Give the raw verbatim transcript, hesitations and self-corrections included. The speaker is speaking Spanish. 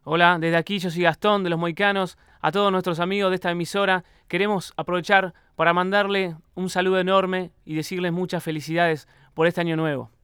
Hola, desde aquí yo soy Gastón de Los Moicanos. A todos nuestros amigos de esta emisora queremos aprovechar para mandarle un saludo enorme y decirles muchas felicidades por este año nuevo.